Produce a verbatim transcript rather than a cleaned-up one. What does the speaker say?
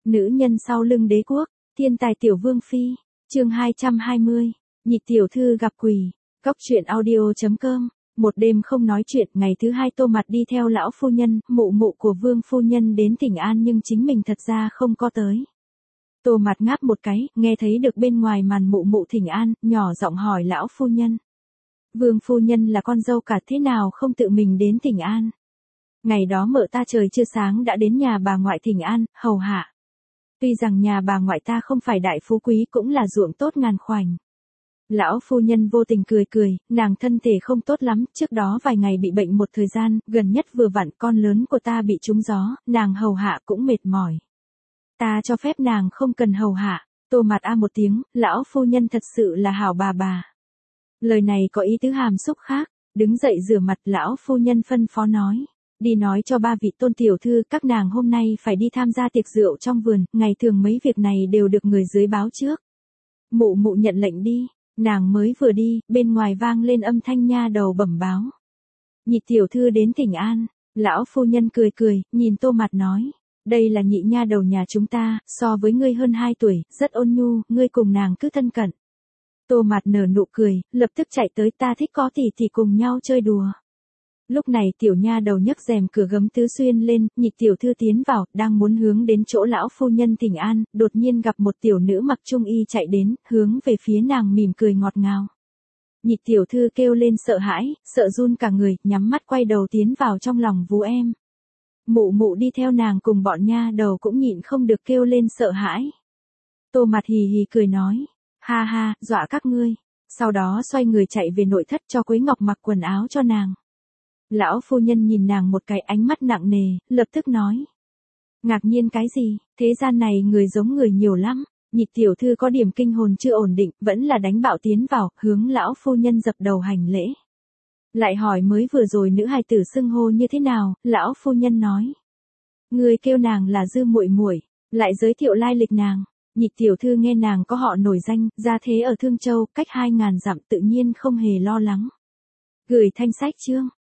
Nữ nhân sau lưng đế quốc, thiên tài tiểu vương phi, chương hai trăm hai mươi, nhị tiểu thư gặp quỷ, cóc truyện audio chấm com. Một đêm không nói chuyện, ngày thứ hai Tô Mặt đi theo lão phu nhân, mụ mụ của vương phu nhân đến Thịnh An nhưng chính mình thật ra không có tới. Tô Mặt ngáp một cái, nghe thấy được bên ngoài màn mụ mụ Thịnh An, nhỏ giọng hỏi lão phu nhân. Vương phu nhân là con dâu cả, thế nào không tự mình đến Thịnh An? Ngày đó mợ ta trời chưa sáng đã đến nhà bà ngoại Thịnh An, hầu hạ. Tuy rằng nhà bà ngoại ta không phải đại phú quý cũng là ruộng tốt ngàn khoảnh. Lão phu nhân vô tình cười cười, nàng thân thể không tốt lắm, trước đó vài ngày bị bệnh một thời gian, gần nhất vừa vặn con lớn của ta bị trúng gió, nàng hầu hạ cũng mệt mỏi. Ta cho phép nàng không cần hầu hạ. Tô Mặt a một tiếng, lão phu nhân thật sự là hảo bà bà. Lời này có ý tứ hàm xúc khác, đứng dậy rửa mặt, lão phu nhân phân phó nói. Đi nói cho ba vị tôn tiểu thư các nàng hôm nay phải đi tham gia tiệc rượu trong vườn, ngày thường mấy việc này đều được người dưới báo trước. Mụ mụ nhận lệnh đi, nàng mới vừa đi, bên ngoài vang lên âm thanh nha đầu bẩm báo. Nhị tiểu thư đến Thịnh An, lão phu nhân cười cười, nhìn Tô Mặt nói. Đây là nhị nha đầu nhà chúng ta, so với ngươi hơn hai tuổi, rất ôn nhu, ngươi cùng nàng cứ thân cận. Tô Mặt nở nụ cười, lập tức chạy tới, ta thích có tỷ tỷ cùng nhau chơi đùa. Lúc này tiểu nha đầu nhấc rèm cửa gấm tứ xuyên lên, nhị tiểu thư tiến vào, đang muốn hướng đến chỗ lão phu nhân Thịnh An, đột nhiên gặp một tiểu nữ mặc trung y chạy đến, hướng về phía nàng mỉm cười ngọt ngào. Nhị tiểu thư kêu lên sợ hãi, sợ run cả người, nhắm mắt quay đầu tiến vào trong lòng vú em. Mụ mụ đi theo nàng cùng bọn nha đầu cũng nhịn không được kêu lên sợ hãi. Tô Mặt hì hì cười nói, ha ha, dọa các ngươi. Sau đó xoay người chạy về nội thất cho Quế Ngọc mặc quần áo cho nàng. Lão phu nhân nhìn nàng một cái, ánh mắt nặng nề, lập tức nói. Ngạc nhiên cái gì, thế gian này người giống người nhiều lắm. Nhị tiểu thư có điểm kinh hồn chưa ổn định, vẫn là đánh bạo tiến vào, hướng lão phu nhân dập đầu hành lễ. Lại hỏi mới vừa rồi nữ hài tử xưng hô như thế nào, lão phu nhân nói. Người kêu nàng là Dư muội muội, lại giới thiệu lai lịch nàng. Nhị tiểu thư nghe nàng có họ nổi danh, gia thế ở Thương Châu, cách hai ngàn dặm tự nhiên không hề lo lắng. Gửi thanh sách chương.